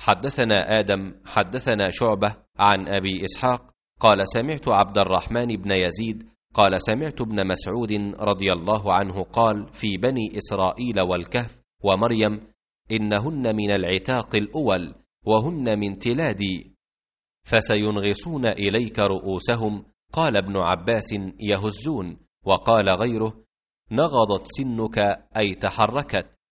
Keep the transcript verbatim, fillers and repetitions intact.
حدثنا آدم حدثنا شعبة عن أبي إسحاق قال سمعت عبد الرحمن بن يزيد قال سمعت ابن مسعود رضي الله عنه قال في بني إسرائيل والكهف ومريم إنهن من العتاق الأول وهن من تلادي فسينغصون إليك رؤوسهم. قال ابن عباس يهزون، وقال غيره نغضت سنك أي تحركت.